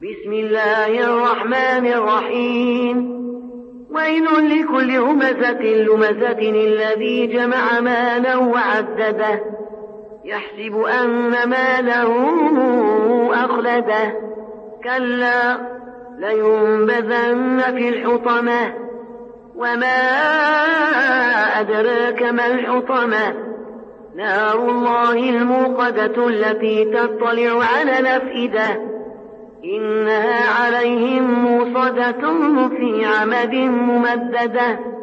بسم الله الرحمن الرحيم. ويل لكل همزة لمزة الذي جمع مالا وعدده يحسب أن ماله أخلده كلا لينبذن في الحطمة وما أدراك ما الحطمة نار الله الموقدة التي تطلع على الأفئدة إنها عليهم موصدة في عمد ممددة.